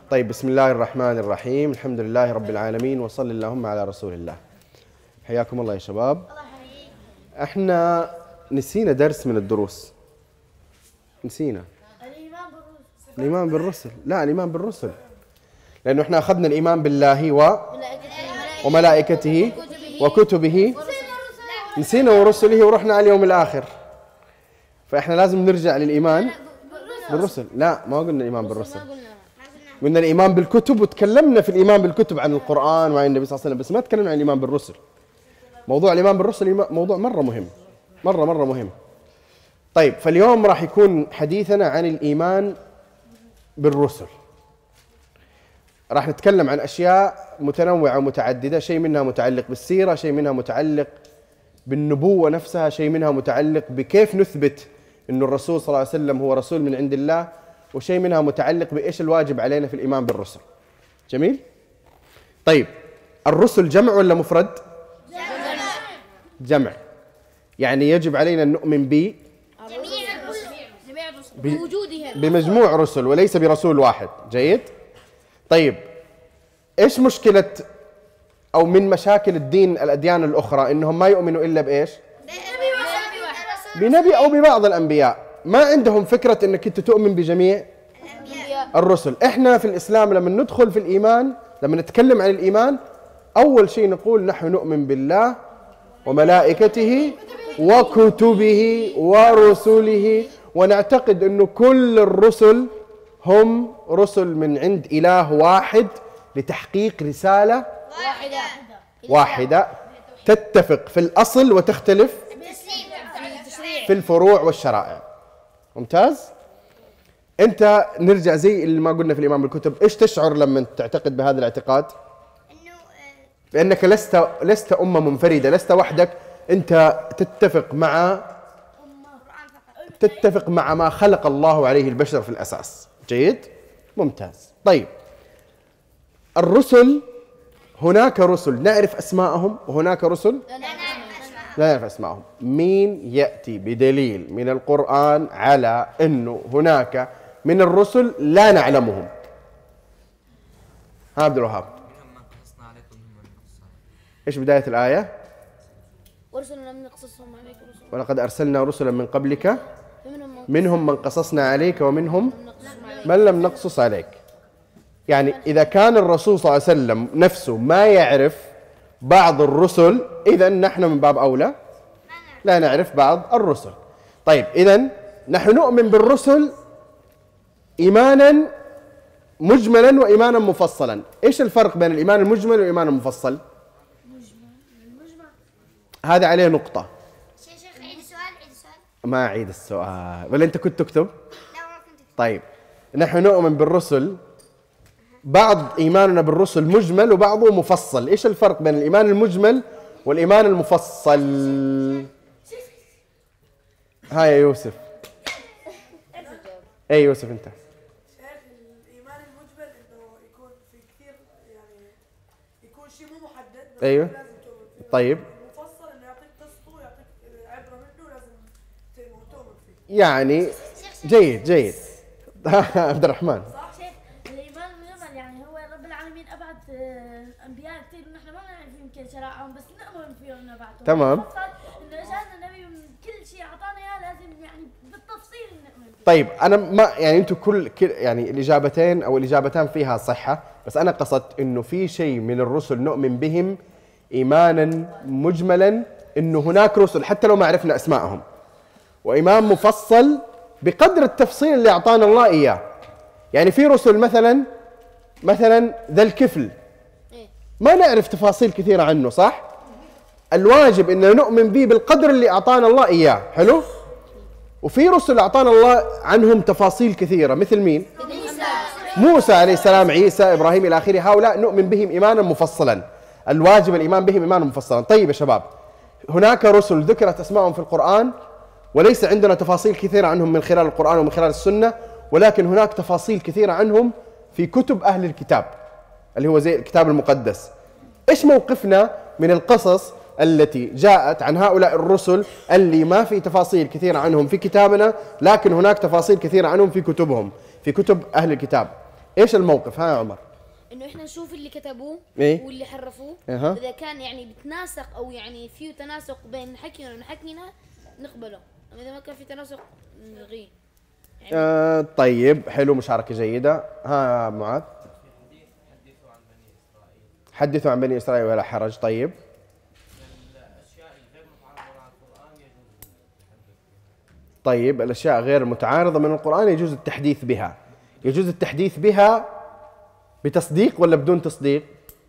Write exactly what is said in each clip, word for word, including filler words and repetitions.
طيب، بسم الله الرحمن الرحيم، الحمد لله رب العالمين، وصل اللهم على رسول الله. حياكم الله يا شباب. احنا نسينا درس من الدروس. نسينا الإيمان بالرسل. الإيمان بالرسل، لا الإيمان بالرسل، لأنه احنا أخذنا الإيمان بالله و... وملائكته وكتبه، نسينا ورسله ورحنا على اليوم الآخر. فإحنا لازم نرجع للإيمان بالرسل. لا، ما قلنا الإيمان بالرسل، قلنا الإيمان بالكتب، وتكلمنا في الإيمان بالكتب عن القرآن وعن النبي صلى الله عليه وسلم، بس ما تكلمنا عن الإيمان بالرسل. موضوع الإيمان بالرسل موضوع مرة مهم، مرة مرة مهم. طيب، فاليوم راح يكون حديثنا عن الإيمان بالرسل. راح نتكلم عن أشياء متنوعة ومتعددة، شيء منها متعلق بالسيرة، شيء منها متعلق بالنبوة نفسها، شيء منها متعلق بكيف نثبت أن الرسول صلى الله عليه وسلم هو رسول من عند الله، وشيء منها متعلق بإيش الواجب علينا في الإيمان بالرسل. جميل؟ طيب، الرسل جمع ولا مفرد؟ جمع. جمع، يعني يجب علينا أن نؤمن ب بمجموع رسل وليس برسول واحد. جيد؟ طيب، إيش مشكلة أو من مشاكل الدين الأديان الأخرى إنهم ما يؤمنوا إلا بإيش؟ بنبي أو ببعض الأنبياء. ما عندهم فكرة إنك أنت تؤمن بجميع الرسل. إحنا في الإسلام لما ندخل في الإيمان، لما نتكلم عن الإيمان، أول شيء نقول نحن نؤمن بالله وملائكته وكتبه ورسله، ونعتقد أنه كل الرسل هم رسل من عند إله واحد لتحقيق رسالة واحدة واحدة تتفق في الأصل وتختلف في الفروع والشرائع. ممتاز؟ أنت نرجع زي اللي ما قلنا في الإيمان بالكتب، إيش تشعر لما تعتقد بهذا الاعتقاد؟ بأنك لست لست أمة منفردة، لست وحدك، أنت تتفق مع تتفق مع ما خلق الله عليه البشر في الأساس. جيد؟ ممتاز. طيب، الرسل، هناك رسل نعرف أسماءهم وهناك رسل لا نعرف أسماءهم. مين يأتي بدليل من القرآن على أنه هناك من الرسل لا نعلمهم؟ ها عبد الوهاب. إيش بداية الآية؟ ورسلا لم نقصصهم عليك رسلا ولقد أرسلنا رسلا من قبلك منهم من قصصنا عليك ومنهم من لم نقصص عليك. يعني إذا كان الرسول صلى الله عليه وسلم نفسه ما يعرف بعض الرسل، إذن نحن من باب أولى لا نعرف بعض الرسل. طيب، إذن نحن نؤمن بالرسل إيمانا مجملا وإيمانا مفصلا. إيش الفرق بين الإيمان المجمل والإيمان المفصل؟ هذا عليه نقطة. شيخ عيد السؤال. عيد السؤال. ما أعيد السؤال، ولا أنت كنت تكتب؟ لا ما كنت أكتب. طيب، نحن نؤمن بالرسل، بعض إيماننا بالرسل مجمل وبعضه مفصل. إيش الفرق بين الإيمان المجمل والإيمان المفصل؟ هاي يا يوسف. أي يوسف أنت؟ الإيمان المجمل إنه يكون في كثير، يعني يكون شيء مو محدد. أيوه. طيب. المفصل إنه يعطيك قصته، يعطيك عبرة منه، لازم تؤمن فيه. يعني جيد جيد. عبد الرحمن. الإيمان المجمل يعني هو رب العالمين أبعد أنبياء كثير ونحن ما نعرف يمكن شرائعهم، بس نؤمن فيهم بعدهم. تمام. إنه جاءنا النبي من كل شيء أعطانا إياه، لازم يعني بالتفصيل نؤمن فيه. طيب، أنا ما يعني أنتم كل يعني الإجابتين أو الإجابتان فيها صحة، بس أنا قصدت إنه في شيء من الرسل نؤمن بهم إيمانا مجملا، إنه هناك رسل حتى لو ما عرفنا أسماءهم، وإيمان مفصل بقدر التفصيل اللي أعطانا الله إياه. يعني في رسل مثلا مثلا ذا الكفل ما نعرف تفاصيل كثيرة عنه، صح؟ الواجب إننا نؤمن به بالقدر اللي أعطانا الله إياه. حلو؟ وفي رسل أعطانا الله عنهم تفاصيل كثيرة، مثل مين؟ موسى عليه السلام، عيسى، إبراهيم إلى آخره. هؤلاء نؤمن بهم إيمانا مفصلا، الواجب الإيمان بهم إيمانا مفصلا. طيب يا شباب، هناك رسل ذكرت أسمائهم في القرآن وليس عندنا تفاصيل كثيرة عنهم من خلال القرآن ومن خلال السنة، ولكن هناك تفاصيل كثيرة عنهم في كتب أهل الكتاب اللي هو زي الكتاب المقدس. إيش موقفنا من القصص التي جاءت عن هؤلاء الرسل اللي ما في تفاصيل كثيرة عنهم في كتابنا، لكن هناك تفاصيل كثيرة عنهم في كتبهم، في كتب أهل الكتاب؟ ايش الموقف؟ ها يا عمر. انه احنا نشوف اللي كتبوه إيه؟ واللي حرفوه، أها. اذا كان يعني بتناسق او يعني فيه تناسق بين حكينا وحكينا نقبله، اما اذا ما كان في تناسق نلغيه. يعني آه طيب حلو، مشاركة جيدة. ها يا معاذ. حدثوا عن بني إسرائيل ولا حرج. طيب طيب الأشياء غير المتعارضة من القرآن يجوز التحديث بها. يجوز التحديث بها بتصديق ولا بدون تصديق؟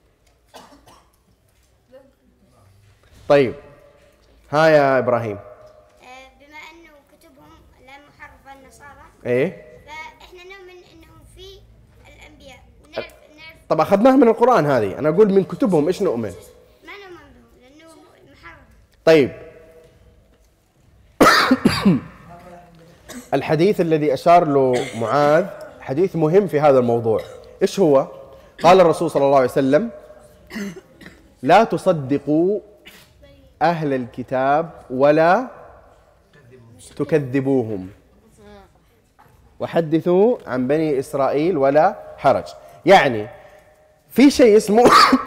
طيب ها يا إبراهيم. آه، بما انه كتبهم لا محرفه النصارى، إيه فاحنا نؤمن انهم في الانبياء ونعرف نعرف طب أخذناها من القرآن هذه، أنا أقول من كتبهم إيش نؤمن؟ ما نؤمن بهم لانه محرف. طيب الحديث الذي أشار له معاذ حديث مهم في هذا الموضوع. إيش هو؟ قال الرسول صلى الله عليه وسلم: لا تصدقوا أهل الكتاب ولا تكذبوهم وحدثوا عن بني إسرائيل ولا حرج. يعني في شيء اسمه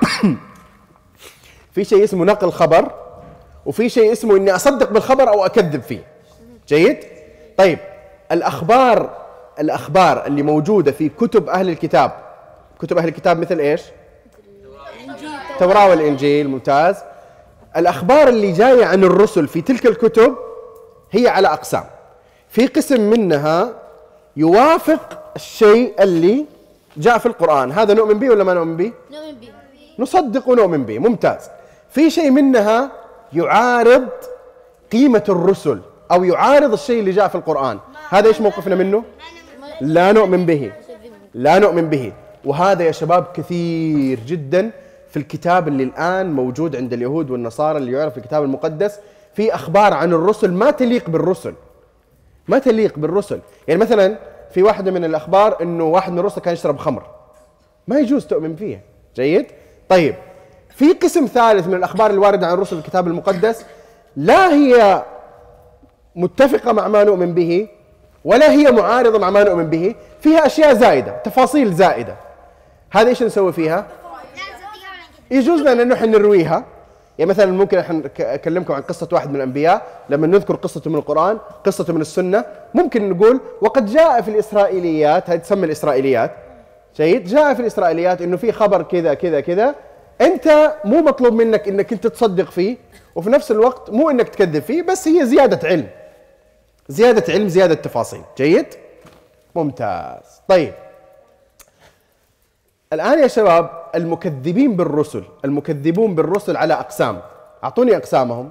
في شيء اسمه نقل خبر، وفي شيء اسمه إني أصدق بالخبر أو أكذب فيه. جيد؟ طيب الأخبار الأخبار اللي موجودة في كتب أهل الكتاب، كتب أهل الكتاب مثل إيش؟ التوراة والإنجيل. ممتاز. الأخبار اللي جاية عن الرسل في تلك الكتب هي على أقسام. في قسم منها يوافق الشيء اللي جاء في القرآن، هذا نؤمن به ولا ما نؤمن به؟ نؤمن به، نصدق ونؤمن به. ممتاز. في شيء منها يعارض قيمة الرسل أو يعارض الشيء اللي جاء في القرآن، هذا إيش موقفنا منه؟ لا نؤمن به، لا نؤمن به. وهذا يا شباب كثير جدا في الكتاب اللي الآن موجود عند اليهود والنصارى اللي يعرف في الكتاب المقدس، في أخبار عن الرسل ما تليق بالرسل، ما تليق بالرسل. يعني مثلا في واحدة من الأخبار إنه واحد من الرسل كان يشرب خمر، ما يجوز تؤمن فيها. جيد؟ طيب في قسم ثالث من الأخبار الواردة عن الرسل في الكتاب المقدس لا هي متفقة مع ما نؤمن به ولا هي معارضة مع ما نؤمن به، فيها أشياء زائدة، تفاصيل زائدة. هذا إيش نسوي فيها؟ لا نصدقها ولا نكذب. يجوز لنا أن نحن نرويها. يعني مثلا ممكن احنا اكلمكم عن قصه واحد من الانبياء، لما نذكر قصته من القران، قصته من السنه، ممكن نقول وقد جاء في الاسرائيليات، هذه تسمى الاسرائيليات. جيد؟ جاء في الاسرائيليات انه في خبر كذا كذا كذا، انت مو مطلوب منك انك انت تصدق فيه، وفي نفس الوقت مو انك تكذب فيه، بس هي زياده علم، زياده علم، زياده تفاصيل. جيد؟ ممتاز. طيب الآن يا شباب المكذبين بالرسل، المكذبون بالرسل على أقسام، أعطوني أقسامهم.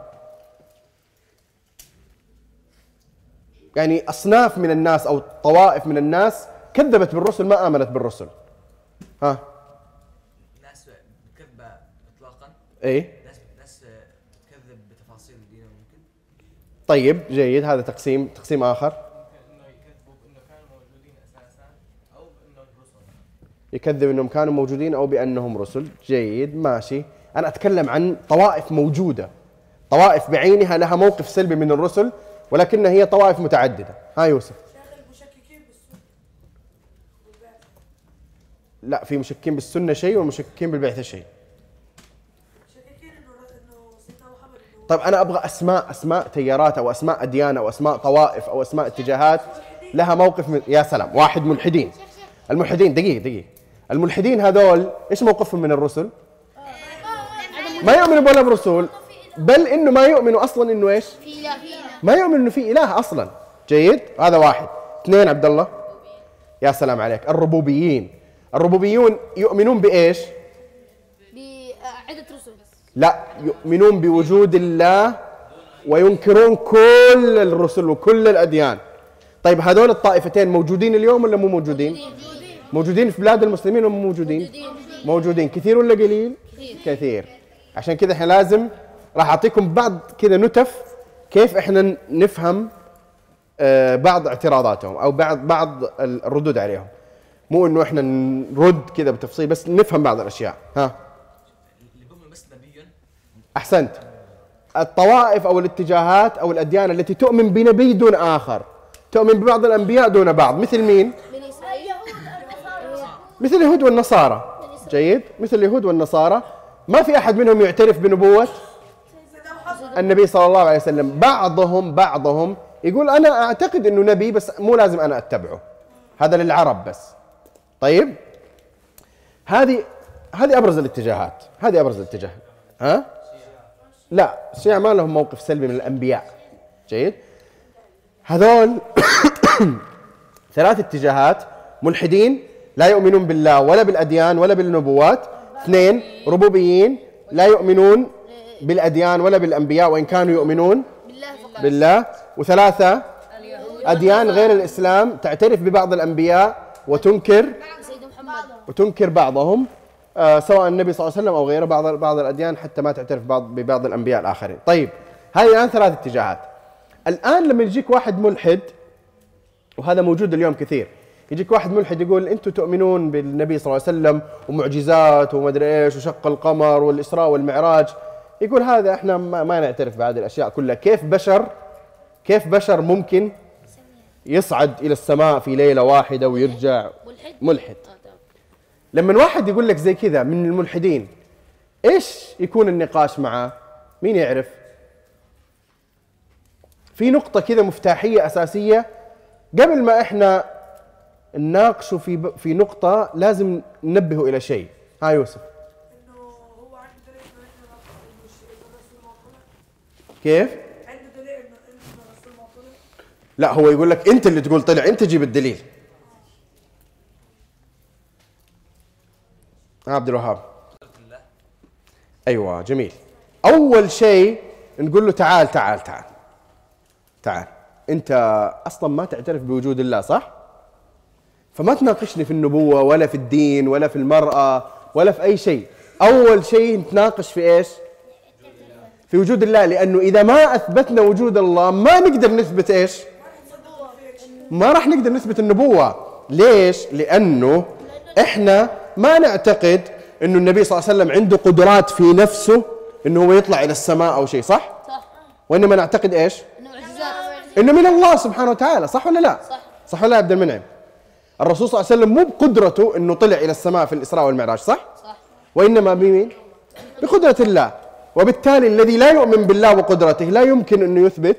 يعني أصناف من الناس أو طوائف من الناس كذبت بالرسل، ما آمنت بالرسل. ها؟ ناس كذبة إطلاقا. إيه؟ ناس ناس تكذب بتفاصيل الدين ممكن. طيب جيد، هذا تقسيم. تقسيم آخر يكذب انهم كانوا موجودين او بانهم رسل. جيد، ماشي. انا اتكلم عن طوائف موجوده، طوائف بعينها لها موقف سلبي من الرسل، ولكنها هي طوائف متعدده. ها يوسف. المشككين بالسنة والبعث. لا، في مشككين بالسنه شيء ومشككين بالبعثه شيء. مشككين انه انه سيدنا محمد انه طيب انا ابغى اسماء، اسماء تيارات او اسماء اديان او اسماء طوائف او اسماء اتجاهات لها موقف من... يا سلام، واحد ملحدين. الملحدين، دقيقه دقيقه، الملحدين هذول ايش موقفهم من الرسل؟ ما يؤمنوا ولا برسول، بل انه ما يؤمنوا اصلا انه ايش؟ ما يؤمن انه في اله اصلا. جيد؟ هذا واحد. اثنين عبد الله. يا سلام عليك، الربوبيين. الربوبيون يؤمنون بايش؟ بعدة رسل. لا، يؤمنون بوجود الله وينكرون كل الرسل وكل الاديان. طيب هذول الطائفتين موجودين اليوم ولا مو موجودين؟ موجودين في بلاد المسلمين ولا مو موجودين؟ موجودين. كثير ولا قليل؟ كثير. عشان كذا احنا لازم راح اعطيكم بعض كذا نتف كيف احنا نفهم آه بعض اعتراضاتهم او بعض بعض الردود عليهم. مو انه احنا نرد كذا بتفصيل، بس نفهم بعض الاشياء. ها؟ اللي بيؤمن بس نبيا. احسنت. الطوائف او الاتجاهات او الاديان التي تؤمن بنبي دون اخر، تؤمن ببعض الانبياء دون بعض، مثل مين؟ مثل اليهود والنصارى. جيد، مثل اليهود والنصارى ما في احد منهم يعترف بنبوة النبي صلى الله عليه وسلم. بعضهم بعضهم يقول انا اعتقد انه نبي بس مو لازم انا اتبعه. هذا للعرب بس. طيب هذه هذه ابرز الاتجاهات، هذه ابرز الاتجاهات. ها؟ لا، الشيعة ما لهم موقف سلبي من الانبياء. جيد؟ هذول ثلاث اتجاهات: ملحدين لا يؤمنون بالله ولا بالاديان ولا بالنبوات. اثنين ربوبيين لا يؤمنون بالاديان ولا بالانبياء وان كانوا يؤمنون بالله. وثلاثة اديان غير الاسلام تعترف ببعض الانبياء وتنكر وتنكر بعضهم، آه سواء النبي صلى الله عليه وسلم او غيره. بعض بعض الاديان حتى ما تعترف بعض ببعض الانبياء الاخرين. طيب هذه الان ثلاث اتجاهات. الان لما يجيك واحد ملحد، وهذا موجود اليوم كثير، يجيك واحد ملحد يقول انتم تؤمنون بالنبي صلى الله عليه وسلم ومعجزات ومدري ايش وشق القمر والاسراء والمعراج، يقول هذا احنا ما نعترف بهذه الاشياء كلها. كيف بشر كيف بشر ممكن يصعد الى السماء في ليله واحده ويرجع ملحد؟ لما واحد يقول لك زي كذا من الملحدين، ايش يكون النقاش معه؟ مين يعرف؟ في نقطة كذا مفتاحية أساسية قبل ما احنا نناقشه في في نقطة لازم ننبهه إلى شيء. ها يوسف. انه هو عنده دليل انه الرسول ما طلع. كيف؟ عنده دليل انه الرسول ما طلع. لا، هو يقول لك أنت اللي تقول طلع، أنت جيب الدليل. عبد الوهاب. أيوة جميل. أول شيء نقول له تعال تعال تعال تعال، أنت أصلا ما تعترف بوجود الله صح؟ فما تناقشني في النبوة ولا في الدين ولا في المرأة ولا في أي شيء. أول شيء نتناقش في إيش؟ في وجود الله، لأنه إذا ما أثبتنا وجود الله ما نقدر نثبت إيش؟ ما راح نقدر نثبت النبوة. ليش؟ لأنه إحنا ما نعتقد إنه النبي صلى الله عليه وسلم عنده قدرات في نفسه إنه هو يطلع إلى السماء أو شيء صح؟ صح. وإنما نعتقد إيش؟ إنه معجزات. إنه من الله سبحانه وتعالى، صح ولا لا؟ صح. صح ولا لا يا عبد المنعم؟ الرسول صلى الله عليه وسلم مو بقدرته إنه طلع إلى السماء في الإسراء والمعراج صح؟ صح. وإنما بمين؟ بقدرة الله. وبالتالي الذي لا يؤمن بالله وقدرته لا يمكن أنه يثبت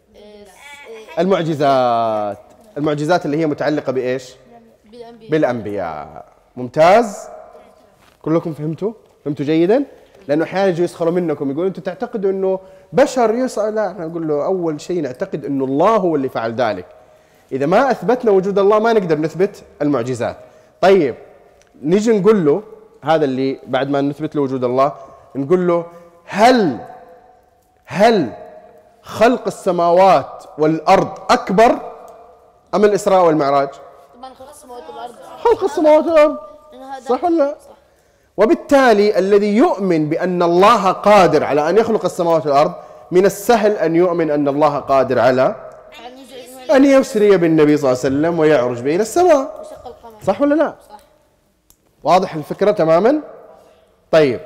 المعجزات. المعجزات اللي هي متعلقة بإيش؟ بالأنبياء. بالأنبياء. ممتاز؟ كلكم فهمتوا؟ فهمتوا جيدا؟ لأنه أحيانا يجوا يسخروا منكم يقولوا أنتم تعتقدوا أنه بشر يسأل. لا، احنا نقول له أول شيء نعتقد أنه الله هو اللي فعل ذلك. إذا ما أثبتنا وجود الله ما نقدر نثبت المعجزات. طيب نيجي نقول له هذا اللي بعد ما نثبت له وجود الله، نقول له هل هل خلق السماوات والأرض أكبر أم الإسراء والمعراج؟ طبعا خلق السماوات والأرض. خلق السماوات والأرض صح ولا لا؟ وبالتالي الذي يؤمن بأن الله قادر على أن يخلق السماوات والأرض من السهل أن يؤمن أن الله قادر على أن يسري بالنبي صلى الله عليه وسلم ويعرج به إلى السماء. وشق القمر. صح ولا لا؟ صح. واضح الفكرة تماما؟ طيب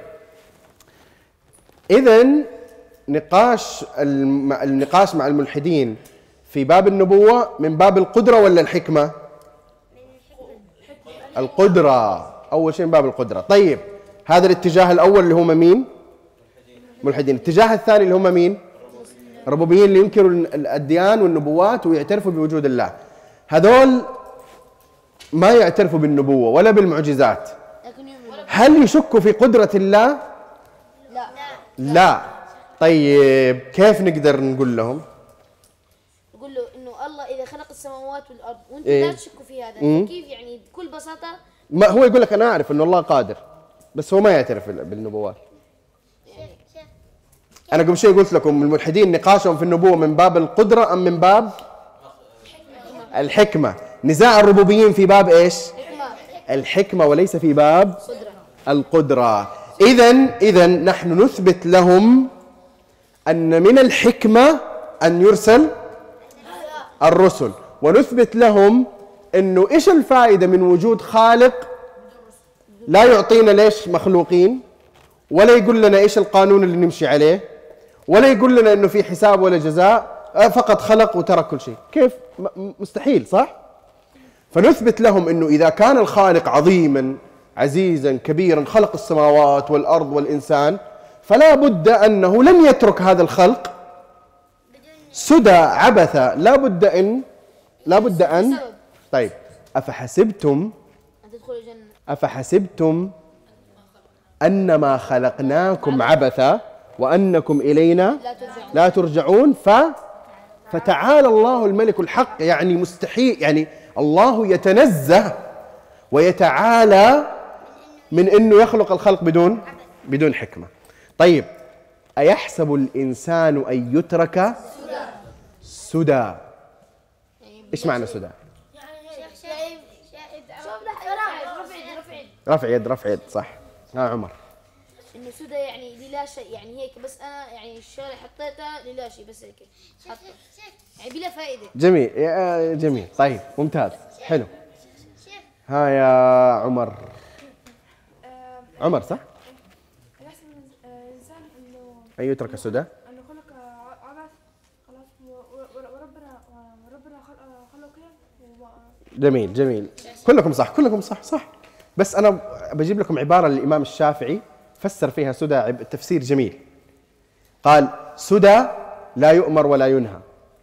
إذن نقاش النقاش مع الملحدين في باب النبوة من باب القدرة ولا الحكمة؟ القدرة. أول شيء من باب القدرة. طيب هذا الاتجاه الأول اللي هم مين؟ ملحدين. الاتجاه الثاني اللي هم مين؟ الربوبيين اللي ينكروا الأديان والنبوات ويعترفوا بوجود الله. هذول ما يعترفوا بالنبوة ولا بالمعجزات. هل يشكوا في قدرة الله؟ لا. لا. طيب كيف نقدر نقول لهم؟ نقول له انه الله اذا خلق السماوات والارض وانتم إيه؟ لا تشكوا في هذا، مم. كيف يعني بكل بساطه؟ ما هو يقول لك أنا أعرف أنه الله قادر بس هو ما يعترف بالنبوات. أنا قبل شيء قلت لكم الملحدين نقاشهم في النبوة من باب القدرة أم من باب الحكمة. نزاع الربوبيين في باب إيش؟ الحكمة وليس في باب القدرة. إذن إذن نحن نثبت لهم أن من الحكمة أن يرسل الرسل، ونثبت لهم أنه إيش الفائدة من وجود خالق لا يعطينا ليش مخلوقين، ولا يقول لنا إيش القانون اللي نمشي عليه، ولا يقول لنا أنه في حساب ولا جزاء، فقط خلق وترك كل شيء. كيف؟ مستحيل صح؟ فنثبت لهم أنه إذا كان الخالق عظيما عزيزا كبيرا خلق السماوات والأرض والإنسان، فلا بد أنه لن يترك هذا الخلق سدى عبثا، لا بد أن لا بد أن طيب أفحسبتم أن تدخلوا الجنة أفحسبتم أنما خلقناكم عبثا وأنكم إلينا لا ترجعون. لا ترجعون ف فتعالى الله الملك الحق. يعني مستحيل، يعني الله يتنزه ويتعالى من أنه يخلق الخلق بدون بدون حكمة. طيب أيحسب الإنسان أن يترك سدى؟ إيش معنى سدى؟ رفع يد رفع يد صح. ها عمر. انه سدى يعني للا شيء، يعني هيك بس انا يعني الشغله حطيتها للا شيء بس هيك حطه يعني بلا فائده. جميل يا جميل. طيب ممتاز حلو. ها يا عمر. عمر صح؟ يحسب الإنسان إنه أن يترك سدى؟ إنه خلق عبث خلاص وربنا وربنا خلقه كده. جميل جميل كلكم صح كلكم صح صح. بس أنا بجيب لكم عبارة للإمام الشافعي فسر فيها سدى تفسير جميل. قال سدى لا يؤمر ولا ينهى.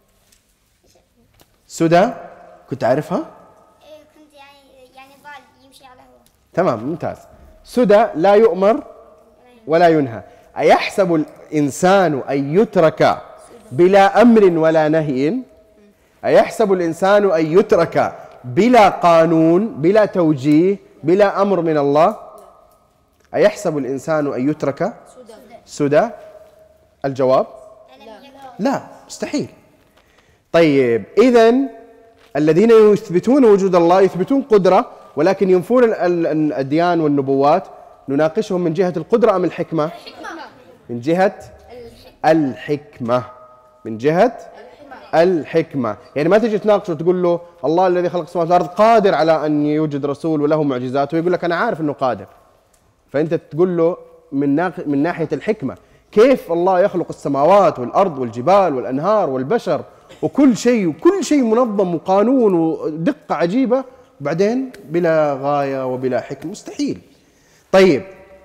سدى كنت عارفها؟ إيه كنت يعني يعني ضال يمشي على هو. تمام ممتاز. سدى لا يؤمر ولا ينهى. أيحسب الإنسان أن يترك بلا أمر ولا نهي؟ أيحسب الإنسان أن يترك بلا قانون بلا توجيه بلا أمر من الله؟ أيحسب الإنسان أن يترك سدى؟ الجواب لا مستحيل. طيب إذن الذين يثبتون وجود الله يثبتون قدرة ولكن ينفون الأديان والنبوات، نناقشهم من جهة القدرة أم الحكمة؟ من جهة الحكمة. من جهة الحكمة. يعني ما تجي تناقشه وتقول له الله الذي خلق السماوات والأرض قادر على أن يوجد رسول وله معجزات، ويقول لك أنا عارف أنه قادر. فأنت تقول له من من ناحية الحكمة كيف الله يخلق السماوات والأرض والجبال والأنهار والبشر وكل شيء وكل شيء منظم وقانون ودقة عجيبة، بعدين بلا غاية وبلا حكمة؟ مستحيل. طيب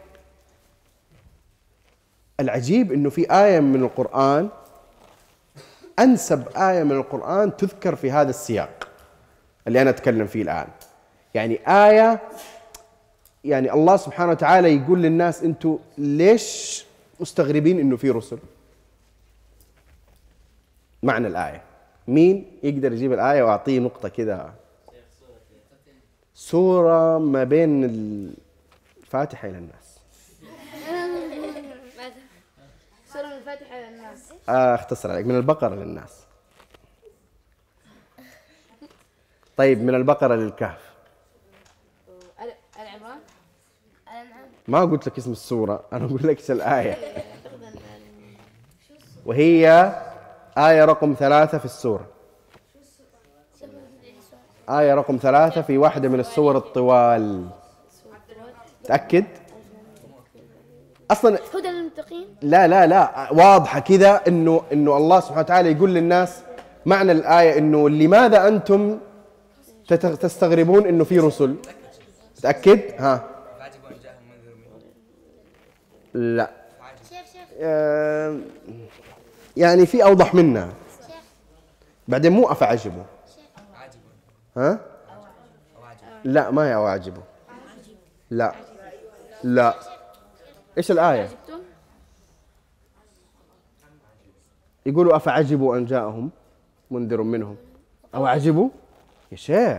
العجيب أنه في آية من القرآن، أنسب آية من القرآن تذكر في هذا السياق اللي أنا أتكلم فيه الآن. يعني آية يعني الله سبحانه وتعالى يقول للناس أنتوا ليش مستغربين أنه في رسل؟ معنى الآية مين يقدر يجيب الآية وأعطيه نقطة كذا؟ سورة ما بين الفاتحة إلى الناس. سورة من الفاتحة للناس. آه اختصر عليك، من البقرة للناس. طيب من البقرة للكهف. آل عمران. ما قلت لك اسم السورة، أنا أقول لك ايش الآية. وهي آية رقم ثلاثة في السورة. آية رقم ثلاثة في واحدة من السور الطوال. تأكد؟ أصلاً هدى للمتقين. لا لا لا واضحة كذا إنه إنه الله سبحانه وتعالى يقول للناس معنى الآية إنه لماذا أنتم تستغربون إنه في رسل؟ تأكد؟ ها؟ فعجبوا أن جاءهم منذر منهم. لا. شيخ شيخ آه يعني في أوضح منها. بعدين مو أفعجبوا. عاجبوا ها؟ أو عاجبوا. لا ما هي أواعجبوا. لا لا. إيش الآية؟ يقولوا أفعجبوا أن جاءهم منذر منهم أو عجبوا يا شيخ.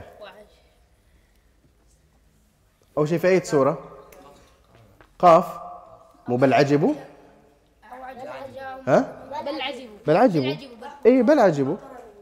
أول شيء في أي سورة؟ قاف. مو بل عجبوا؟ ها؟ بل عجبوا. بل عجبوا. إيه بل عجبوا.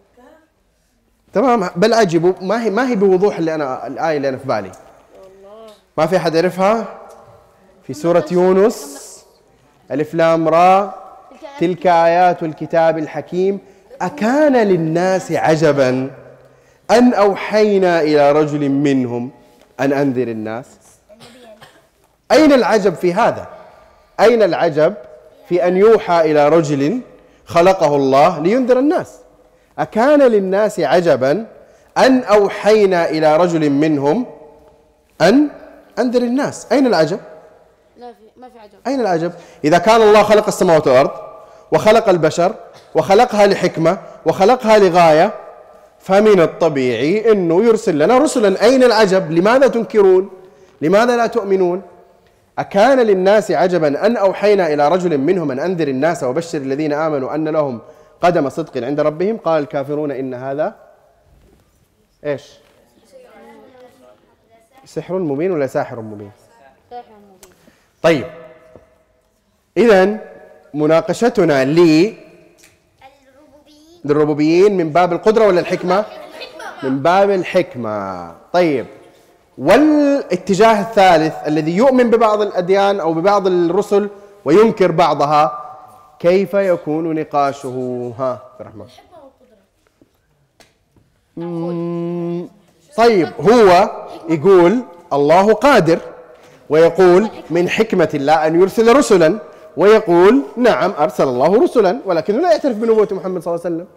تمام بل عجبوا ما هي ما هي بوضوح اللي أنا الآية اللي أنا في بالي. ما في أحد يعرفها؟ في سورة يونس ألف لام را تلك آيات الكتاب الحكيم أكان للناس عجبا أن أوحينا إلى رجل منهم أن أنذر الناس. أين العجب في هذا؟ أين العجب في أن يوحى إلى رجل خلقه الله لينذر الناس؟ أكان للناس عجبا أن أوحينا إلى رجل منهم أن أنذر الناس. أين العجب؟ لا في ما في عجب. أين العجب؟ إذا كان الله خلق السماوات والأرض وخلق البشر وخلقها لحكمة وخلقها لغاية، فمن الطبيعي أنه يرسل لنا رسلا. أين العجب؟ لماذا تنكرون؟ لماذا لا تؤمنون؟ أكان للناس عجبا أن أوحينا إلى رجل منهم أن أنذر الناس وبشر الذين آمنوا أن لهم قدم صدق عند ربهم. قال الكافرون إن هذا إيش؟ سحر مبين ولا ساحر مبين؟ ساحر مبين. طيب، إذن مناقشتنا للربوبيين من باب القدرة ولا الحكمة؟ من باب الحكمة. طيب، والاتجاه الثالث الذي يؤمن ببعض الأديان أو ببعض الرسل وينكر بعضها، كيف يكون نقاشه؟ ها الرحمن. مم، طيب، هو يقول الله قادر، ويقول من حكمة الله أن يرسل رسلا، ويقول نعم أرسل الله رسلا، ولكنه لا يعترف بنبوة محمد صلى الله عليه وسلم.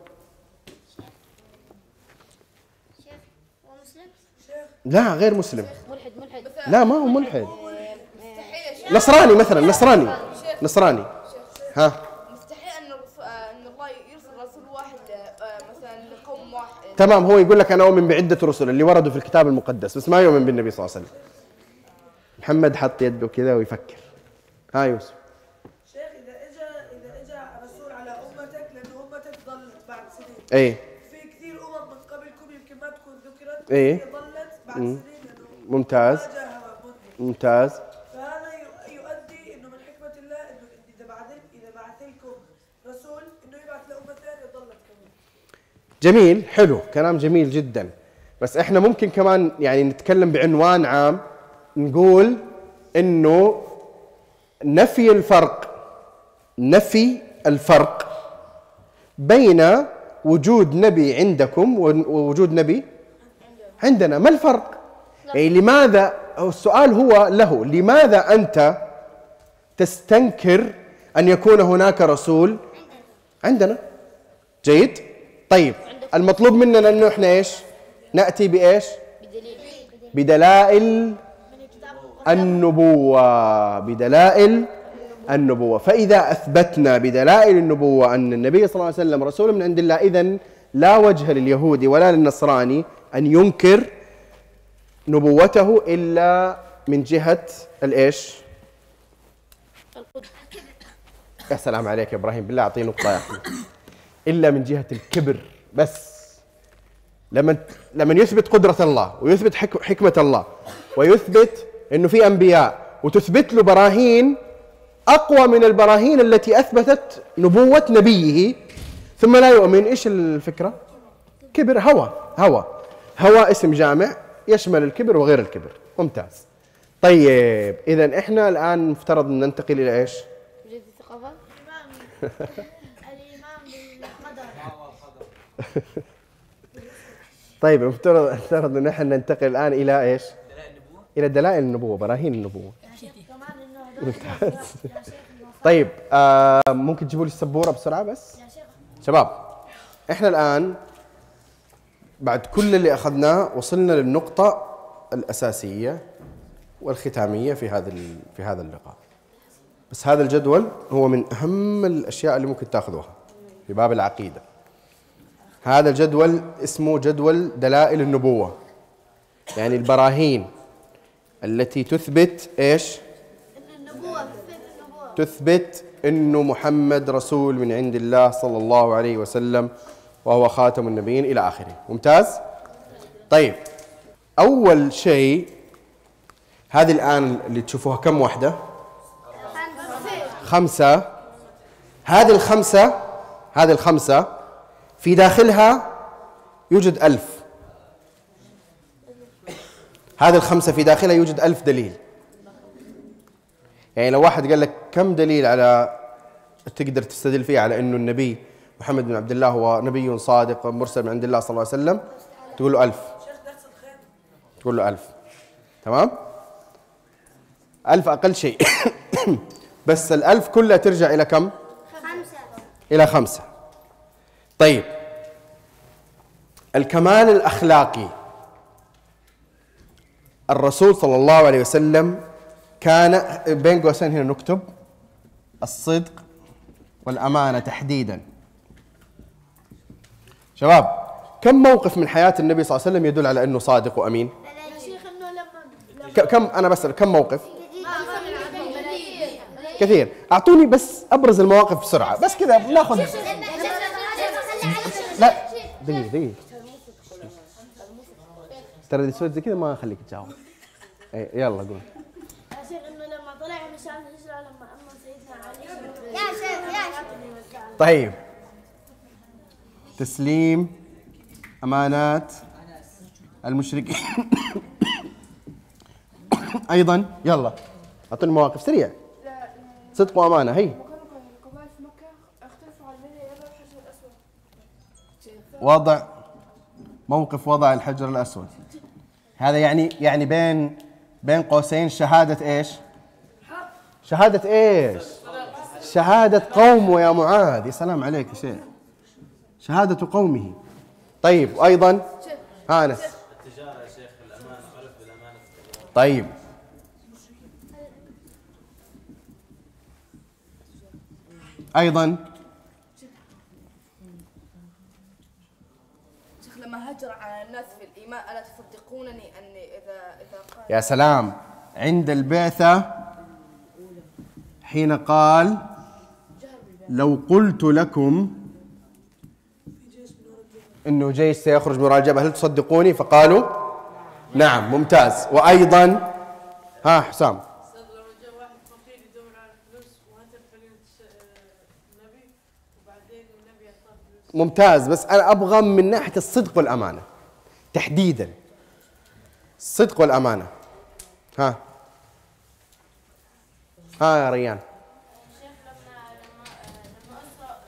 شيخ هو مسلم؟ لا، غير مسلم. ملحد ملحد. لا، ما هو ملحد. نصراني مثلا، نصراني نصراني ها. مستحيل ان الرسول ان الله يرسل رسول واحد مثلا لقوم واحد. تمام، هو يقول لك أنا أؤمن بعدة رسل اللي وردوا في الكتاب المقدس، بس ما يؤمن بالنبي صلى الله عليه وسلم. محمد حط يده كذا ويفكر. ها يوسف. شيخ اذا اجى اذا اجى رسول على امتك، لانه امتك ضلت بعد سنين. ايه. في كثير امم من قبلكم يمكن ما تكون ذكرت. إيه. هي ضلت بعد سنين لانه ممتاز. ما جاها منذ. ممتاز. فهذا يؤ- يؤدي انه من حكمه الله انه اذا بعث اذا بعث لكم رسول انه يبعث لامه ثانيه ضلت كمان. جميل، حلو، كلام جميل جدا. بس احنا ممكن كمان يعني نتكلم بعنوان عام، نقول انه نفي الفرق نفي الفرق بين وجود نبي عندكم ووجود نبي عندنا. ما الفرق؟ يعني لماذا، السؤال هو له، لماذا أنت تستنكر أن يكون هناك رسول عندنا؟ جيد؟ طيب، المطلوب مننا أنه إحنا إيش؟ نأتي بإيش؟ بدلائل النبوة. بدلائل النبوة. فإذا أثبتنا بدلائل النبوة أن النبي صلى الله عليه وسلم رسول من عند الله، إذن لا وجه لليهودي ولا للنصراني أن ينكر نبوته إلا من جهة الإيش؟ يا سلام عليك يا إبراهيم، بالله أعطيه نقطة يا أحمد. إلا من جهة الكبر بس. لما لما يثبت قدرة الله ويثبت حكمة الله ويثبت إنه في أنبياء وتثبت له براهين أقوى من البراهين التي أثبتت نبوة نبيه، ثم لا يؤمن، إيش الفكرة؟ كبر. هوى هوى هوى اسم جامع يشمل الكبر وغير الكبر. ممتاز. طيب، إذن إحنا الآن مفترض أن ننتقل إلى إيش؟ وجدت الثقافة؟ الإيمان بالقدر. طيب، مفترض مفترض أن إحنا ننتقل الآن إلى إيش؟ إلى دلائل النبوة، براهين النبوة. كمان إنه هذول يا شيخ طيب، آه ممكن تجيبوا لي السبورة بسرعة بس؟ يا شيخ. شباب، إحنا الآن بعد كل اللي أخذناه وصلنا للنقطة الأساسية والختامية في هذا في هذا اللقاء. بس هذا الجدول هو من أهم الأشياء اللي ممكن تأخذوها في باب العقيدة. هذا الجدول اسمه جدول دلائل النبوة، يعني البراهين التي تثبت إيش؟ النبوة. تثبت أنه محمد رسول من عند الله صلى الله عليه وسلم وهو خاتم النبيين إلى آخره. ممتاز؟ طيب، أول شيء هذه الآن اللي تشوفوها كم واحدة؟ خمسة. هذه الخمسة هذه الخمسة في داخلها يوجد ألف. هذه الخمسة في داخلها يوجد ألف دليل. يعني لو واحد قال لك كم دليل على تقدر تستدل فيه على أنه النبي محمد بن عبد الله هو نبي صادق مرسل من عند الله صلى الله عليه وسلم، تقول له ألف. تقول له ألف. تمام؟ ألف أقل شيء. بس الألف كلها ترجع إلى كم؟ خمسة. إلى خمسة. طيب، الكمال الأخلاقي. الرسول صلى الله عليه وسلم كان، بين قوسين هنا نكتب الصدق والأمانة تحديدا. شباب، كم موقف من حياة النبي صلى الله عليه وسلم يدل على أنه صادق وأمين؟ يا شيخ انه لما ك- كم أنا بسأل كم موقف؟ كثير. أعطوني بس أبرز المواقف بسرعة، بس كذا بناخذ. لا دقيقة دقيقة، ترى إذا سويت زي كذا ما أخليك تجاوب. إيه يلا قول. يا شيخ انه لما طلع مشان الهجرة لما أمر سيدنا علي. يا شيخ يا شيخ طيب، تسليم أمانات المشركين. أيضا يلا أعطوني مواقف سريع. صدق وأمانة. هي وكانوا القبائل في مكة اختلفوا على من يرى الحجر الأسود. وضع موقف وضع الحجر الأسود، هذا يعني يعني بين بين قوسين شهادة إيش؟ شهادة إيش؟ شهادة قومه يا معاذ. يا سلام عليك يا شيخ، شهادة قومه. طيب، وأيضا أنس. التجارة يا شيخ، الأمانة، عرف بالأمانة. طيب، أيضا شيخ لما هجر على الناس في الإيمان ألا تصدقونني أني إذا إذا قال يا سلام، عند البعثة حين قال لو قلت لكم إنه جيش سيخرج من وراء الجبل هل تصدقوني؟ فقالوا نعم. ممتاز. وأيضا ها حسام. لما جاء واحد فقير يدور على فلوس وهتف كلمة النبي وبعدين النبي أعطاه فلوس. ممتاز، بس أنا أبغى من ناحية الصدق والأمانة تحديدا. الصدق والأمانة. ها ها يا ريان. شيخ لما لما لما أسرى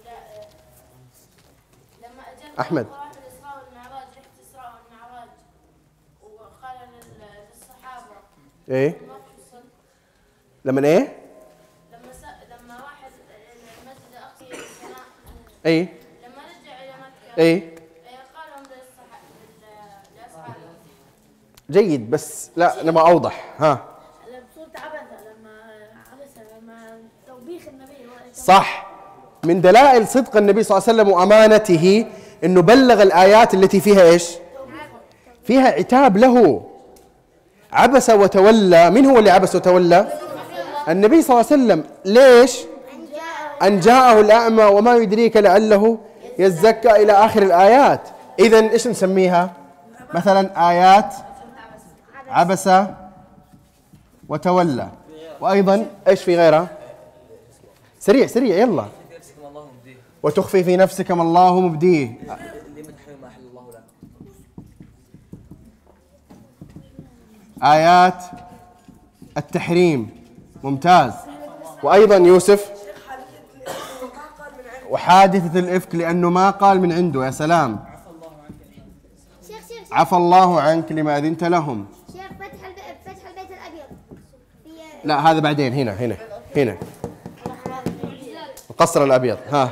لما أجاب أحمد. راح الإسراء والمعراج، رحت الإسراء والمعراج وقال لل- للصحابة إيه موقف الصدق. لما إيه؟ لما س... لما راح المسجد أقصى السماء، إيه لما رجع إلى مكة إيه قال لهم للصح... لل- لأصحابه جيد، بس لا نبغى أوضح. ها بصورة عبثة لما عبثة لما توبيخ النبي هو صح. من دلائل صدق النبي صلى الله عليه وسلم وأمانته إنه بلغ الآيات التي فيها إيش؟ فيها عتاب له. عبس وتولى. من هو اللي عبس وتولى؟ النبي صلى الله عليه وسلم. ليش؟ أن جاءه الأعمى وما يدريك لعله يزكى إلى آخر الآيات. إذن إيش نسميها؟ مثلا آيات عبس وتولى. وأيضا إيش في غيرها؟ سريع سريع يلا. في نفسكم الله مبديه. وتخفي في نفسك ما الله مبديه. لما تحرم ما أحل الله لك. آيات التحريم. ممتاز. وأيضا يوسف وحادثة الإفك لأنه ما قال من عنده. يا سلام. شيخ شيخ شيخ عفى الله عنك لما أذنت لهم. شيخ فتح الب... فتح البيت الأبيض في لا هذا بعدين. هنا هنا هنا القصر الأبيض. ها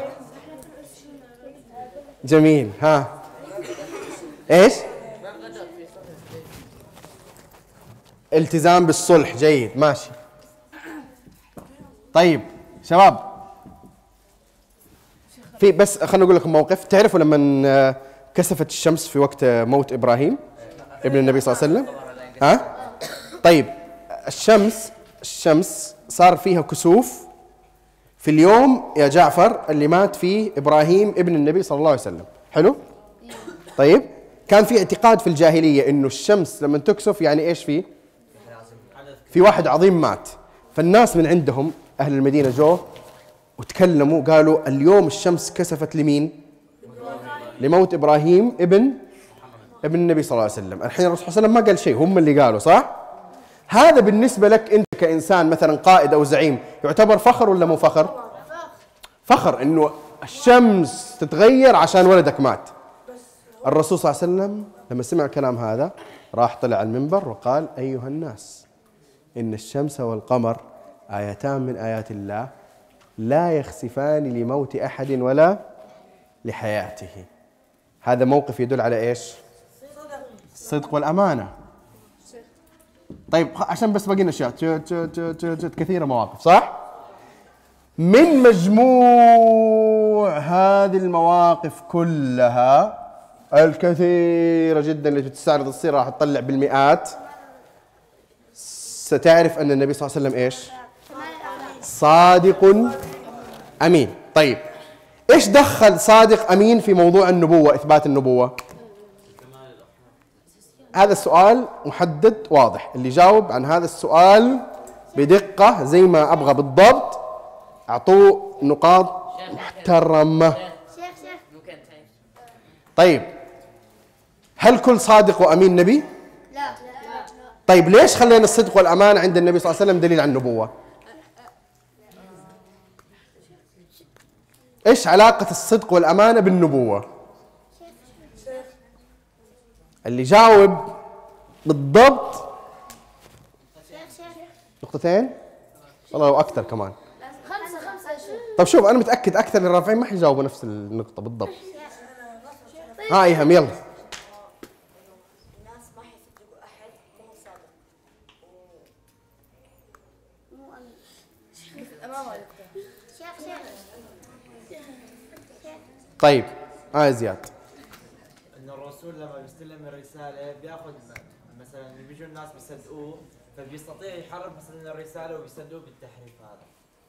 جميل. ها إيش؟ التزام بالصلح. جيد ماشي. طيب شباب، في بس خلنا نقول لكم موقف. تعرفوا لما كسفت الشمس في وقت موت إبراهيم ابن النبي صلى الله عليه وسلم؟ ها؟ طيب الشمس الشمس صار فيها كسوف في اليوم يا جعفر اللي مات فيه إبراهيم ابن النبي صلى الله عليه وسلم. حلو؟ طيب كان في اعتقاد في الجاهلية إنه الشمس لما تكسف يعني إيش فيه؟ في واحد عظيم مات. فالناس من عندهم أهل المدينة جو وتكلموا قالوا اليوم الشمس كسفت لمين؟ لموت إبراهيم ابن ابن النبي صلى الله عليه وسلم. الحين الرسول صلى الله عليه وسلم ما قال شيء، هم اللي قالوا. صح؟ هذا بالنسبة لك أنت كإنسان مثلا قائد أو زعيم يعتبر فخر ولا مو فخر؟ فخر إنه الشمس تتغير عشان ولدك مات. الرسول صلى الله عليه وسلم لما سمع الكلام هذا راح طلع المنبر وقال أيها الناس إن الشمس والقمر آيتان من آيات الله لا يخسفان لموت أحد ولا لحياته. هذا موقف يدل على ايش؟ الصدق والامانه. طيب عشان بس باقي لنا اشياء كثيره مواقف، صح؟ من مجموع هذه المواقف كلها الكثيره جدا اللي بتستعرض السيره راح تطلع بالمئات، ستعرف ان النبي صلى الله عليه وسلم ايش؟ صادق امين. طيب ايش دخل صادق امين في موضوع النبوه، اثبات النبوه؟ هذا السؤال محدد واضح، اللي يجاوب عن هذا السؤال بدقه زي ما ابغى بالضبط اعطوه نقاط محترمه. طيب هل كل صادق وامين نبي؟ لا. طيب ليش خلينا الصدق والامانه عند النبي صلى الله عليه وسلم دليل على النبوه؟ ايش علاقة الصدق والأمانة بالنبوة؟ اللي جاوب بالضبط نقطتين؟ والله لو أكثر كمان. خمسة خمسة شو؟ طب شوف أنا متأكد أكثر الرافعين ما حيجاوبوا نفس النقطة بالضبط. ها إيهم يلا. الناس ما حيصدقوا احد وهو صادق. مو أمين. الامام شيخ شيخ طيب آه زياد. إن الرسول لما بيستلم الرسالة بياخذ مثلا بيجوا الناس بيصدقوه فبيستطيع يحرف مثلا الرسالة وبيصدقوه بالتحريف هذا.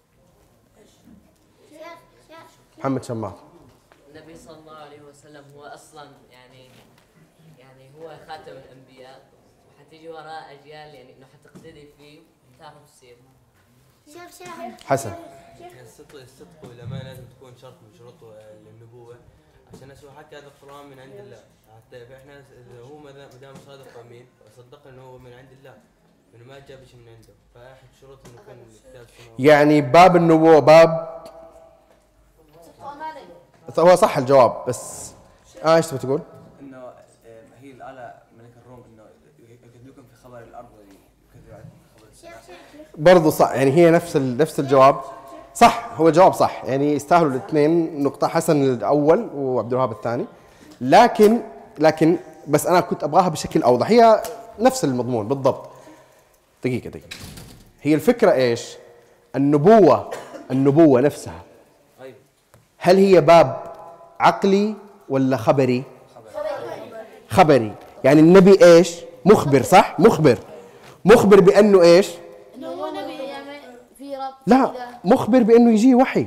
شيخ شيخ محمد شماط. النبي صلى الله عليه وسلم هو اصلا يعني يعني هو خاتم الانبياء، وحتيجي وراه اجيال يعني انه حتقتدي فيه وتاخذ سيره. شيخ شيخ حسن. يعني الصدق الصدق والامانه لازم تكون شرط من شروط النبوه، عشان اسوء حتى هذا القران من عند الله. حتى فاحنا اذا هو ما دام صادق وامين وصدقنا انه هو من عند الله، انه ما جاب شيء من عنده، فاحد شروط انه يكون الكتاب سماوي. يعني باب النبوة باب هو صح الجواب، بس اه ايش تبغى تقول؟ انه آه، هي الاله ملك الروم انه يكذبكم في خبر الارض ويكذب عنكم في خبر السماء. برضو صح، يعني هي نفس ال... نفس الجواب صح، هو الجواب صح، يعني يستاهلوا الاثنين نقطة، حسن الأول وعبد الوهاب الثاني، لكن لكن بس أنا كنت أبغاها بشكل أوضح، هي نفس المضمون بالضبط. دقيقة دقيقة، هي الفكرة إيش؟ النبوة النبوة نفسها هل هي باب عقلي ولا خبري؟ خبري، يعني النبي إيش؟ مخبر، صح؟ مخبر مخبر بأنه إيش؟ انه هو نبي يعني في رب. لا، مخبر بأنه يجي وحي،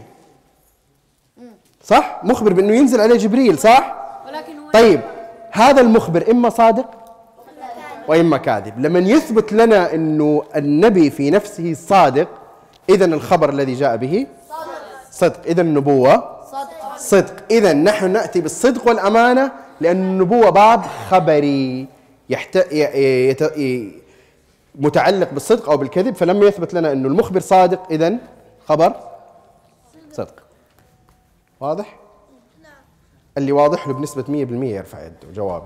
صح؟ مخبر بأنه ينزل عليه جبريل، صح؟ ولكن هو طيب هذا المخبر إما صادق وإما كاذب. لما يثبت لنا أنه النبي في نفسه صادق، إذن الخبر الذي جاء به صدق، إذن النبوة صادق. صدق. إذن نحن نأتي بالصدق والأمانة لأن النبوة باب خبري يحت... ي... يت... ي... متعلق بالصدق أو بالكذب، فلما يثبت لنا أنه المخبر صادق إذن خبر صدق. واضح؟ اللي واضح له بنسبة مية بالمية يرفع يده جوابي،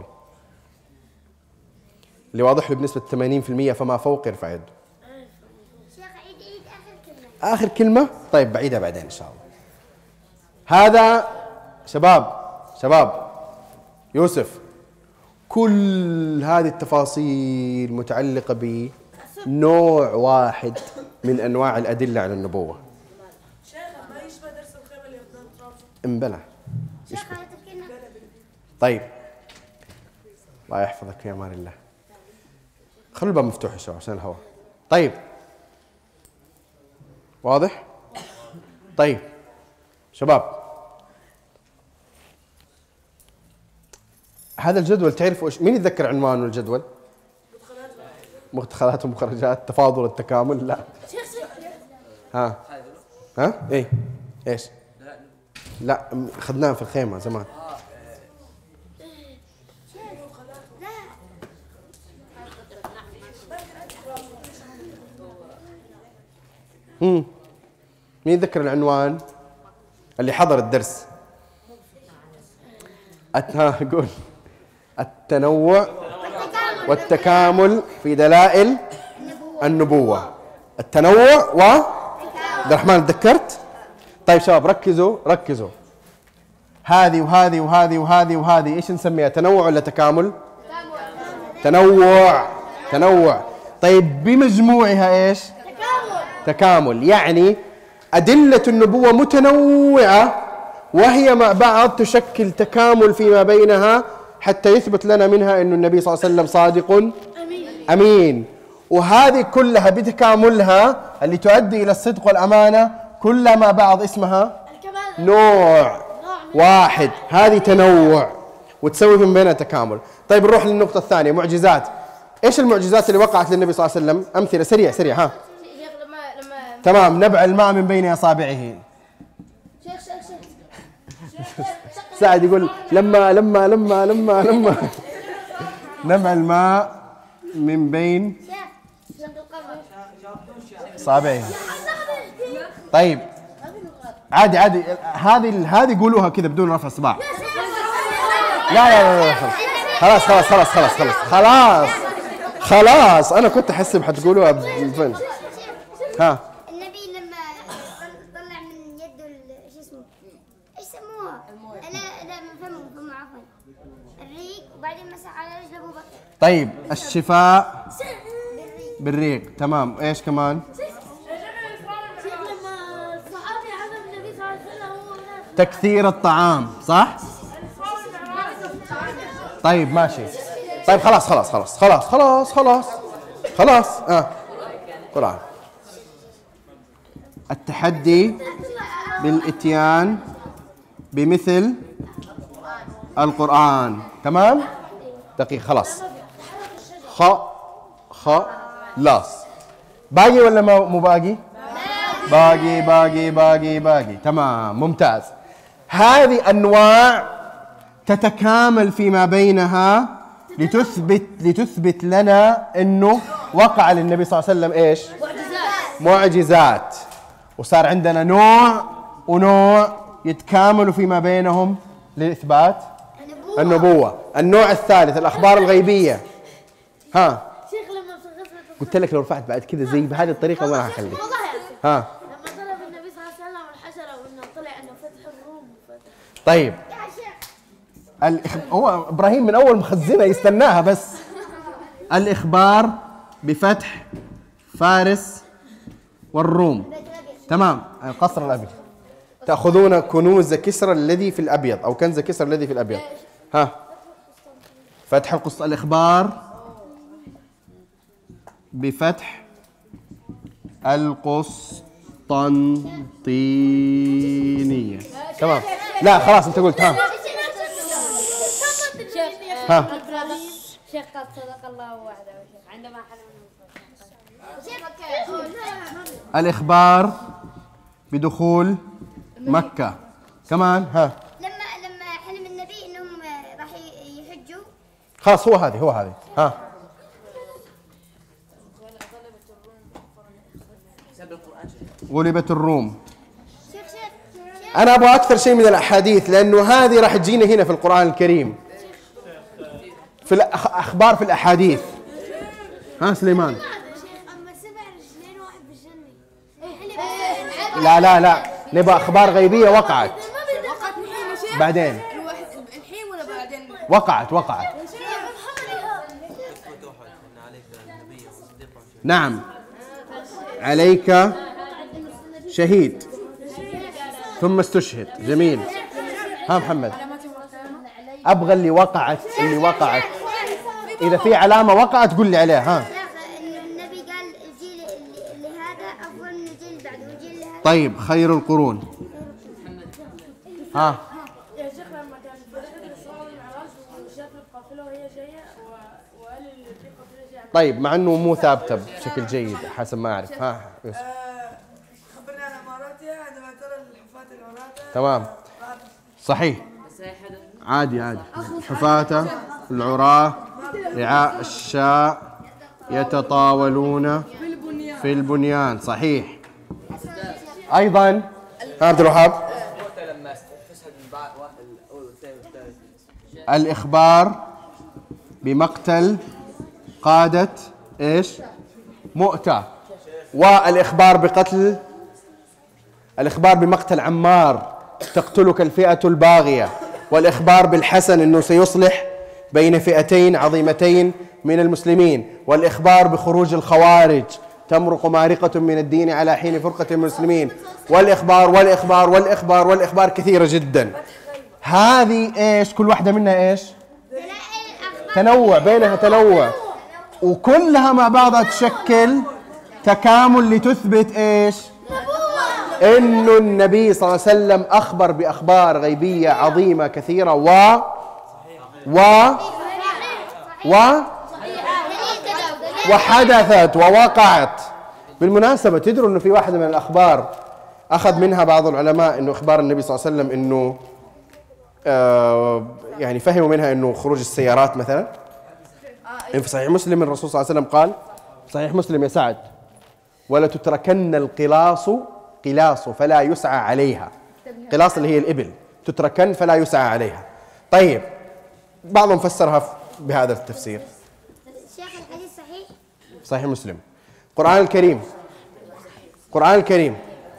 اللي واضح له بنسبة ثمانين بالمية فما فوق يرفع يده. شيخ عيد عيد آخر كلمة. آخر كلمة؟ طيب بعيدها بعدين إن شاء الله. هذا شباب شباب يوسف، كل هذه التفاصيل متعلقة بنوع واحد من أنواع الأدلة على النبوة. شيخ ما يشبه درس الخيمة اللي يفضل ترافع. انبلى. شيخ هذا تركينا. طيب الله يحفظك في أمان الله. خلوا الباب مفتوح يا شباب عشان الهواء. طيب واضح؟ طيب شباب، هذا الجدول تعرفوا ايش؟ مين يتذكر عنوانه الجدول؟ مدخلات ومخرجات، تفاضل التكامل، لا ها ها ايه ايش؟ لا اخذناه في الخيمة زمان. امم مين يتذكر العنوان اللي حضر الدرس؟ ها قول. التنوع والتكامل في دلائل النبوة. التنوع و عبد الرحمن تذكرت؟ طيب شباب ركزوا ركزوا، هذه وهذه وهذه وهذه وهذه ايش نسميها؟ تنوع ولا تكامل؟ تنوع. تنوع. طيب بمجموعها ايش؟ تكامل. تكامل، يعني أدلة النبوة متنوعة وهي مع بعض تشكل تكامل فيما بينها حتى يثبت لنا منها أن النبي صلى الله عليه وسلم صادق أمين. أمين. وهذه كلها بتكاملها اللي تؤدي إلى الصدق والأمانة كلها مع بعض اسمها نوع واحد. هذه تنوع وتسوي من بينها تكامل. طيب نروح للنقطة الثانية، معجزات. ايش المعجزات اللي وقعت للنبي صلى الله عليه وسلم؟ أمثلة سريع سريع. ها شيخ لما لما تمام. نبع الماء من بين أصابعه. شيخ شيخ شيخ سعد يقول لما لما لما لما لما نبع الماء من بين أصابعه. طيب عادي عادي، هذه هذه قولوها كذا بدون رفع صباع. لا لا لا خلاص خلاص خلاص خلاص خلاص خلاص خلاص انا كنت احسب حتقولوها بالفن. ها النبي لما طلع من يده شو اسمه ايش سموها؟ لا لا من فمه فمه عفوا الريق، وبعدين مسح على رجله ابو بكر. طيب الشفاء بالريق. تمام. ايش كمان؟ تكثير الطعام. صح؟ طيب ماشي. طيب خلاص خلاص خلاص خلاص خلاص خلاص خلاص اه قرآن. التحدي بالاتيان بمثل القرآن. تمام؟ دقيقة خلاص. خ خ لاص. باقي ولا مو باقي؟ باقي باقي باقي باقي. تمام ممتاز. هذه أنواع تتكامل فيما بينها لتثبت لتثبت لنا انه وقع للنبي صلى الله عليه وسلم ايش؟ معجزات. معجزات. وصار عندنا نوع ونوع يتكاملوا فيما بينهم لاثبات النبوة. النبوة. النوع الثالث الأخبار الغيبية. ها شيخ لما قلت لك لو رفعت بعد كذا زي بهذه الطريقة ما راح اخليك. ها لما طلب النبي صلى الله عليه وسلم الحجر وانه طلع انه فتح الروم وفتح. طيب الإخ... هو ابراهيم من اول مخزنه يستناها بس. الاخبار بفتح فارس والروم. تمام. القصر الابيض. تاخذون كنوز كسرى الذي في الابيض او كنز كسرى الذي في الابيض. ها فتح القص الاخبار بفتح القسطنطينيه. تمام. لا خلاص انت قلت. ها ها شيخ قد صدق الله وعده عندما حلم الإخبار بدخول مكة. كمان. ها لما لما حلم النبي انهم راح يحجوا. خلاص هو هذه هو هذه. ها غلبت الروم. أنا أبغى أكثر شيء من الأحاديث لأنه هذه راح تجينا هنا في القرآن الكريم في الأخبار في الأحاديث. ها سليمان. اما سبع رجلين واحد بالجنة. لا لا لا نبغى أخبار غيبية وقعت بعدين. الحين ولا بعدين؟ وقعت وقعت. نعم عليك شهيد ثم استشهد. جميل. ها محمد ابغى اللي وقعت اللي وقعت اذا في علامه وقعت قول لي عليها. ها النبي قال الجيل اللي هذا افضل من الجيل اللي بعده والجيل اللي هذا. طيب خير القرون. ها يا شيخ لما كان في رحله الاسراء والمعراج وشاف القافله وهي جايه وقال اللي في قافله جايه. طيب مع انه مو ثابته بشكل جيد حسب ما اعرف. ها يوسف. خبرنا عن اماراتها عندما ترى الحفاة العراة. تمام صحيح. عادي عادي. حفاة العراة رعاء الشاء يتطاولون في البنيان. صحيح. ايضا عبد الوهاب الاخبار بمقتل قادة ايش؟ مؤتة. والاخبار بقتل الاخبار بمقتل عمار تقتلك الفئة الباغية، والإخبار بالحسن أنه سيصلح بين فئتين عظيمتين من المسلمين، والإخبار بخروج الخوارج، تمرق مارقة من الدين على حين فرقة المسلمين، والإخبار والإخبار والإخبار والإخبار كثيرة جدا. هذه إيش؟ كل واحدة منها إيش؟ تنوع، بينها تنوع، وكلها مع بعضها تشكل تكامل لتثبت إيش؟ إنه النبي صلى الله عليه وسلم أخبر بأخبار غيبية عظيمة كثيرة و و و وحدثت ووقعت. بالمناسبة تدروا إنه في واحدة من الأخبار أخذ منها بعض العلماء إنه إخبار النبي صلى الله عليه وسلم إنه آه يعني فهموا منها إنه خروج السيارات مثلا. إن في صحيح مسلم الرسول صلى الله عليه وسلم قال، صحيح مسلم يا سعد، ولا تتركن القلاص قلاص فلا يسعى عليها. قلاص اللي هي الإبل، تتركن فلا يسعى عليها. طيب بعضهم فسرها بهذا التفسير. شيخ الحديث صحيح؟ صحيح مسلم. القرآن الكريم، القرآن الكريم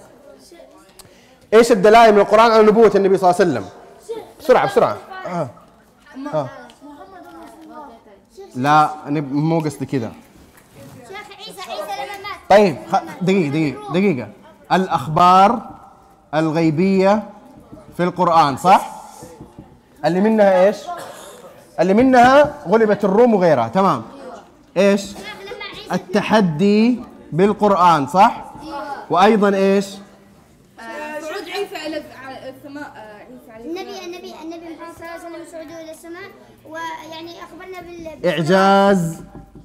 ايش الدلائل من القرآن على نبوة النبي صلى الله عليه وسلم؟ بسرعة بسرعة. آه. آه. لا أنا مو قصدي كذا. شيخ عيسى عيسى لما مات. طيب دقيقة دقيقة دقيقة. الأخبار الغيبية في القرآن صح؟ اللي منها ايش؟ اللي منها غلبت الروم وغيرها، تمام. ايش؟ التحدي بالقرآن صح؟ وأيضا ايش؟ صعود عيسى إلى السماء. عيسى عليه النبي النبي النبي محمد صلى الله عليه وسلم صعوده إلى السماء، ويعني أخبرنا بال إعجاز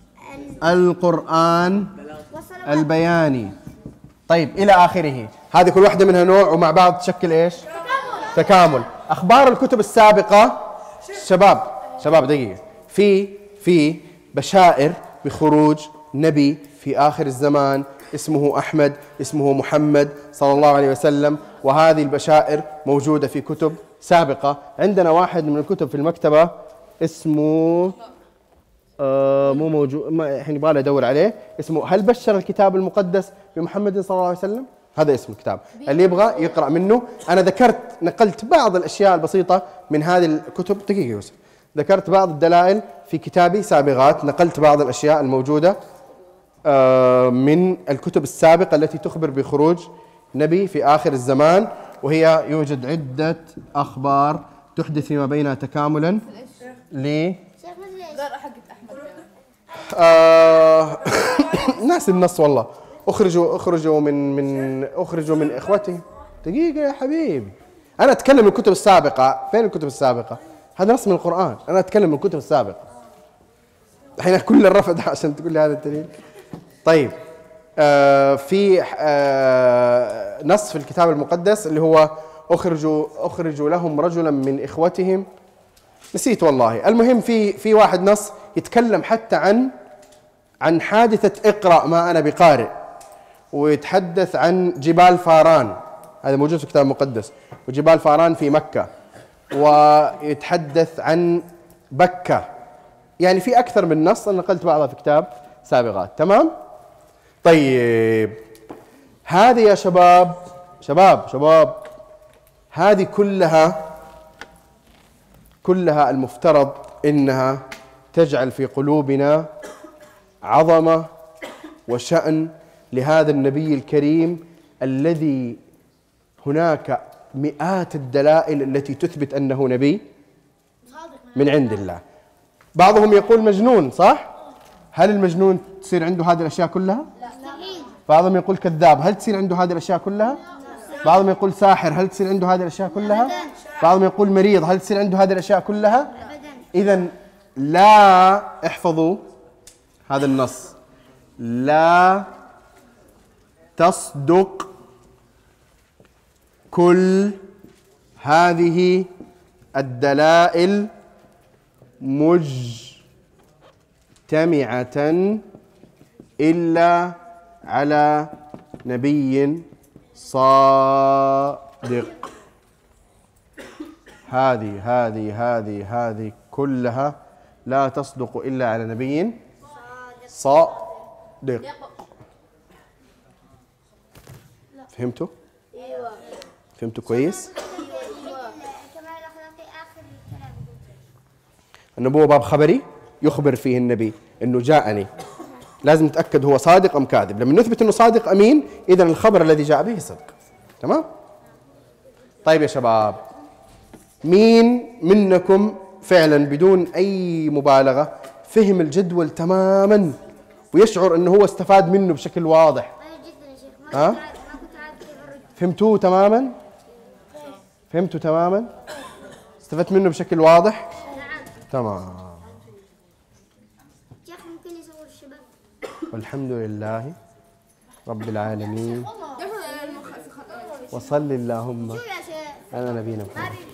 القرآن البياني. طيب إلى آخره. هذه كل واحدة منها نوع ومع بعض تشكل إيش؟ تكامل. أخبار الكتب السابقة شباب شباب دقيقة. في في بشائر بخروج نبي في آخر الزمان اسمه أحمد، اسمه محمد صلى الله عليه وسلم، وهذه البشائر موجودة في كتب سابقة. عندنا واحد من الكتب في المكتبة اسمه آه مو موجود، ما الحين يبغى ادور عليه، اسمه هل بشر الكتاب المقدس بمحمد صلى الله عليه وسلم؟ هذا اسم الكتاب، اللي يبغى يقرأ منه. أنا ذكرت نقلت بعض الأشياء البسيطة من هذه الكتب. دقيقة يوسف، ذكرت بعض الدلائل في كتابي سابغات، نقلت بعض الأشياء الموجودة آه من الكتب السابقة التي تخبر بخروج نبي في آخر الزمان، وهي يوجد عدة أخبار تحدث فيما بينها تكاملا ل آه ناس النص والله. اخرجوا اخرجوا من من اخرجوا من اخوتهم. دقيقة يا حبيبي، انا اتكلم من الكتب السابقة. فين الكتب السابقة؟ هذا نص من القرآن، انا اتكلم من الكتب السابقة. الحين كل الرفض عشان تقول لي هذا الدليل. طيب آه في آه نص في الكتاب المقدس اللي هو اخرجوا اخرجوا لهم رجلا من اخوتهم، نسيت والله. المهم في في واحد نص يتكلم حتى عن عن حادثة اقرأ ما أنا بقارئ، ويتحدث عن جبال فاران، هذا موجود في الكتاب المقدس، وجبال فاران في مكة، ويتحدث عن بكة. يعني في أكثر من نص، أنا نقلت بعضها في كتاب سابغات. تمام؟ طيب هذه يا شباب شباب شباب هذه كلها كلها المفترض إنها تجعل في قلوبنا عظمة وشأن لهذا النبي الكريم الذي هناك مئات الدلائل التي تثبت أنه نبي من عند الله. بعضهم يقول مجنون صح؟ هل المجنون تصير عنده هذه الأشياء كلها؟ بعضهم يقول كذاب، هل تصير عنده هذه الأشياء كلها؟ بعضهم يقول ساحر، هل تصير عنده هذه الأشياء كلها؟ بعضهم يقول مريض، هل تصير عنده هذه الأشياء كلها؟ إذن لا احفظوا هذا النص، لا تصدق كل هذه الدلائل مجتمعة إلا على نبي صادق. هذه هذه هذه هذه كلها لا تصدق إلا على نبي صادق. فهمتوا؟ فهمتوا كويس؟ النبوة باب خبري يخبر فيه النبي انه جاءني، لازم نتأكد هو صادق ام كاذب. لما نثبت انه صادق امين اذا الخبر الذي جاء به صدق. تمام؟ طيب يا شباب، مين منكم فعلا بدون اي مبالغة فهم الجدول تماما ويشعر انه هو استفاد منه بشكل واضح؟ جدا يا شيخ، ما ها؟ كنت عارف ما كنت عارف كيف ارد. فهمتوه تماما؟ فهمتوا تماما؟ استفدت منه بشكل واضح؟ نعم. تمام. شيخ ممكن يصور الشباب؟ والحمد لله رب العالمين وصل اللهم شو يا شيخ؟ على نبينا محمد.